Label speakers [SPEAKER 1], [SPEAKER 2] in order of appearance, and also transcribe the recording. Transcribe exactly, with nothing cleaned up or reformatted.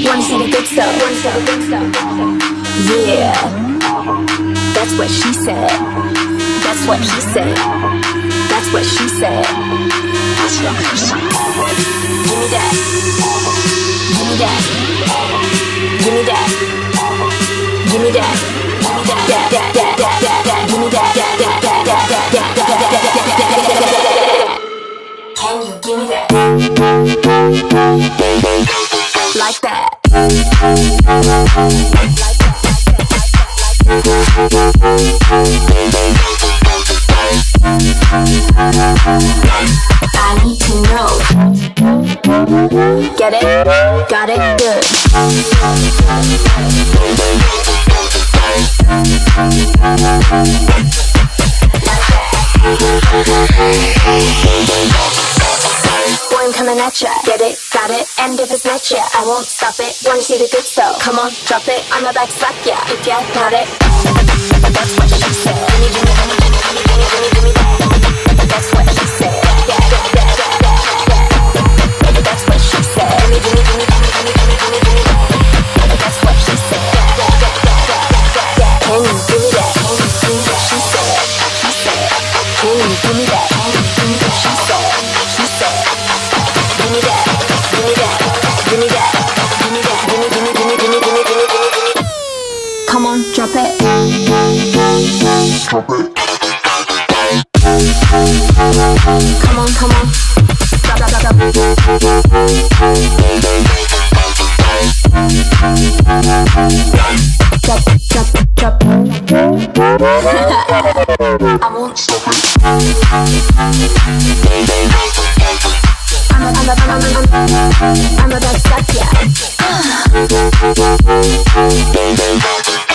[SPEAKER 1] Wanna see the good stuff? Wanna see the good stuff? Yeah, that's what she said. That's what he said. That's what she said. That's what she said. Give me that. Give me that. Give me that. Give me that. Give me that. That. That. That. That. That. That. Give me that. That. That. That. That. That. That. That. That. Can you give me that? Like that. I need to know. Get it? Got it? Good. Boy, I'm coming at ya. Get it? Got it? And if it's not ya, I won't stop it. Wanna see the good stuff? Come on, drop it. I'ma back slap ya. If ya got it, that's what she said. Gimme, gimme, gimme, gimme, gimme, gimme, gimme, gimme that. That's what she said. Yeah, yeah, yeah, yeah, yeah, yeah. That's what she said. Gimme, gimme, gimme, gimme, gimme, gimme, gimme, gimme that. That's what she said. Yeah, yeah, yeah, yeah, yeah, yeah, yeah. Can you give me that? Can you give me that? She said. She said. Can you give me that? Can you give me that? She said. She said. Give me that. Give me that. Give me that. Give me that. Give me, give me, give me, give me, give me, give me, give me, give me. Come on, drop it. Drop it. Come on, come on. Drop, drop, drop, drop. Drop, drop, drop. I won't stop it. I'm a, I'm a, I'm a, I'm a, I'm a back step, yeah.